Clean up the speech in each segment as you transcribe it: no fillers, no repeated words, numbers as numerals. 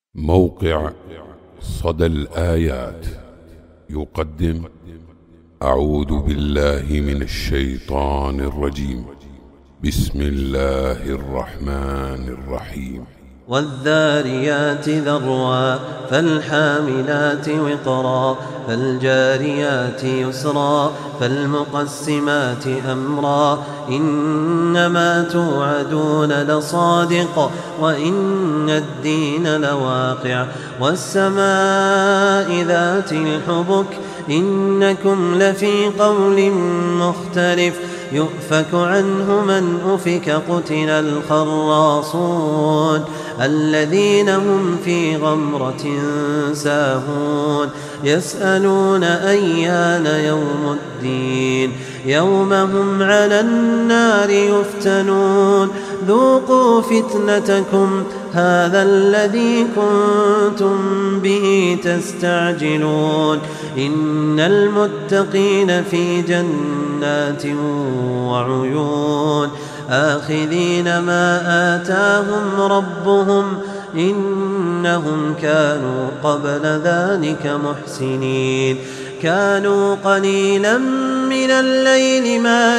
موقع صدى الآيات يقدم أعوذ بالله من الشيطان الرجيم. بسم الله الرحمن الرحيم. والذاريات ذروا فالحاملات وقرا فالجاريات يسرا فالمقسمات أمرا إنما توعدون لصادق وإن الدين لواقع والسماء ذات الحبك إنكم لفي قول مختلف يؤفك عنه من أفك قتل الخراصون الذين هم في غمرة ساهون يسألون أيان يوم الدين يوم هم على النار يفتنون ذوقوا فتنتكم هذا الذي كنتم به تستعجلون إن المتقين في جنات وعيون آخذين ما آتاهم ربهم إنهم كانوا قبل ذلك محسنين كانوا قليلا من الليل ما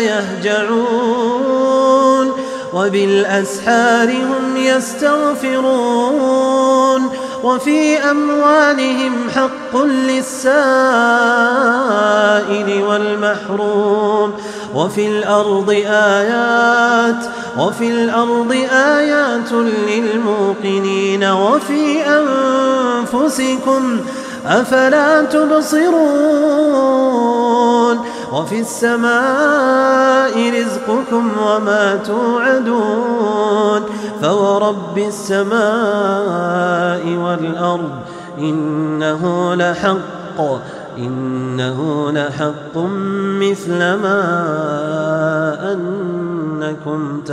يهجعون وبالأسحار هم يستغفرون وفي أموالهم حق للسائل والمحروم وفي الأرض آيات للموقنين وفي أنفسكم أفلا تبصرون وفي السماء رزقكم وما توعدون فورب السماء والأرض إنه لحق مثل ما أنكم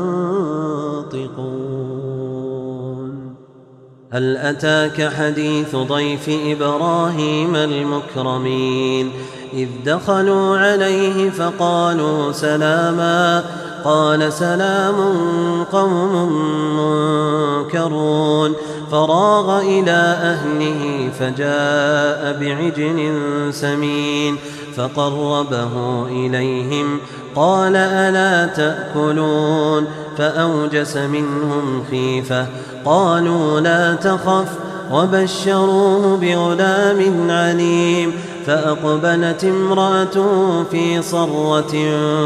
تنطقون. هل أتاك حديث ضيف إبراهيم المكرمين إذ دخلوا عليه فقالوا سلاما قال سلام قوم منكرون فراغ إلى أهله فجاء بعجل سمين فقربه إليهم قال ألا تأكلون فأوجس منهم خيفة قالوا لا تخف وبشروه بغلام عليم فأقبلت امرأته في صرة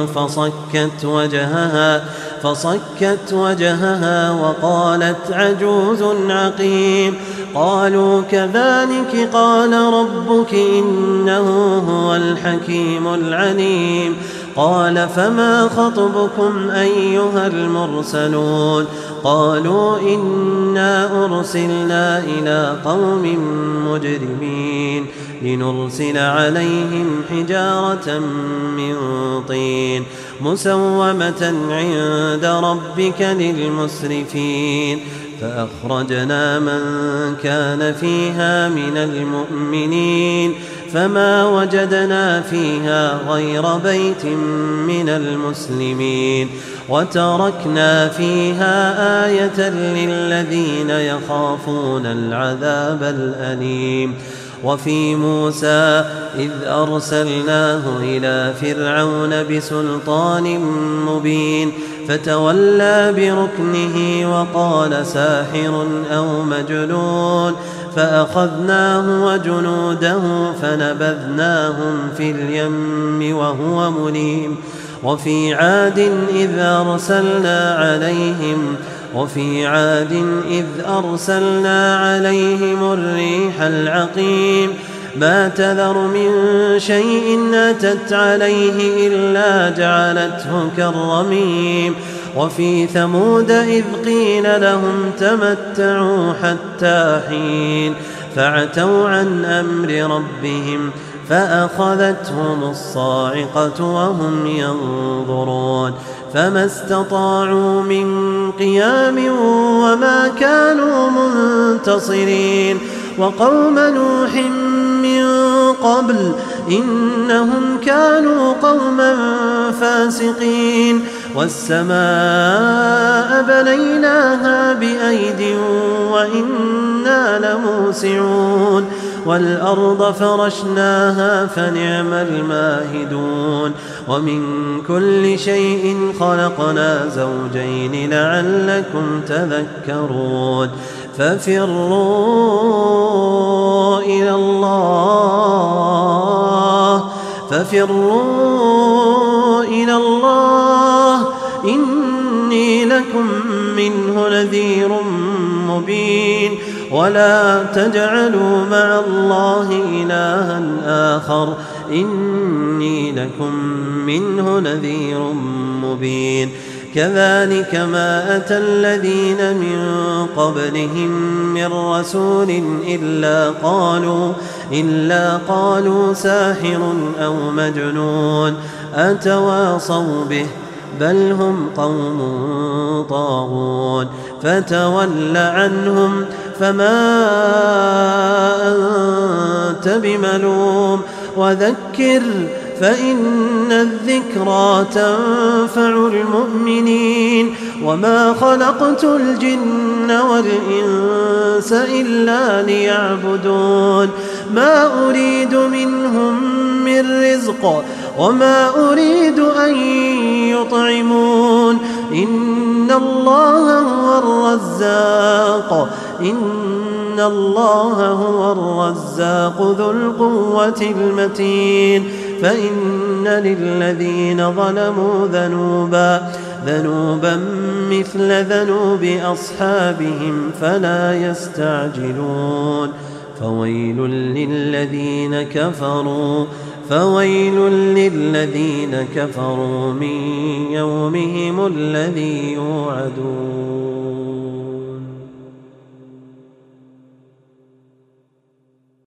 فصكت وجهها وقالت عجوز عقيم قالوا كذلك قال ربك إنه هو الحكيم العليم قال فما خطبكم أيها المرسلون قالوا إنا أرسلنا إلى قوم مجرمين لنرسل عليهم حجارة من طين مسومة عند ربك للمسرفين فأخرجنا من كان فيها من المؤمنين فما وجدنا فيها غير بيت من المسلمين وتركنا فيها آية للذين يخافون العذاب الأليم. وفي موسى إذ أرسلناه إلى فرعون بسلطان مبين فتولى بركنه وقال ساحر أو مجنون فأخذناه وجنوده فنبذناهم في اليم وهو مليم. وفي عاد إذ أرسلنا عليهم الريح العقيم ما تذر من شيء أتت عليه إلا جعلته كالرميم. وفي ثمود إذ قيل لهم تمتعوا حتى حين فعتوا عن أمر ربهم فأخذتهم الصاعقة وهم ينظرون فما استطاعوا من قيام وما كانوا منتصرين. وقوم نوح من قبل إنهم كانوا قوما فاسقين والسماء بنيناها بأيد وإنا إنا لموسعون والأرض فرشناها فنعم الماهدون ومن كل شيء خلقنا زوجين لعلكم تذكرون ففروا إلى الله إني لكم منه نذير مبين ولا تجعلوا مع الله إلها آخر إني لكم منه نذير مبين كذلك ما أتى الذين من قبلهم من رسول إلا قالوا ساحر أو مجنون أتواصوا به بل هم قوم طاغون فتول عنهم فما أنت بملوم وذكر فإن الذكرى تنفع المؤمنين وما خلقت الجن والإنس إلا ليعبدون ما أريد منهم من رزق وما أريد أن يطعمون إن الله هو الرزاق ذو القوة المتين فإن للذين ظلموا ذنوبا مثل ذنوب أصحابهم فلا يستعجلون فويل للذين كفروا من يومهم الذي يوعدون.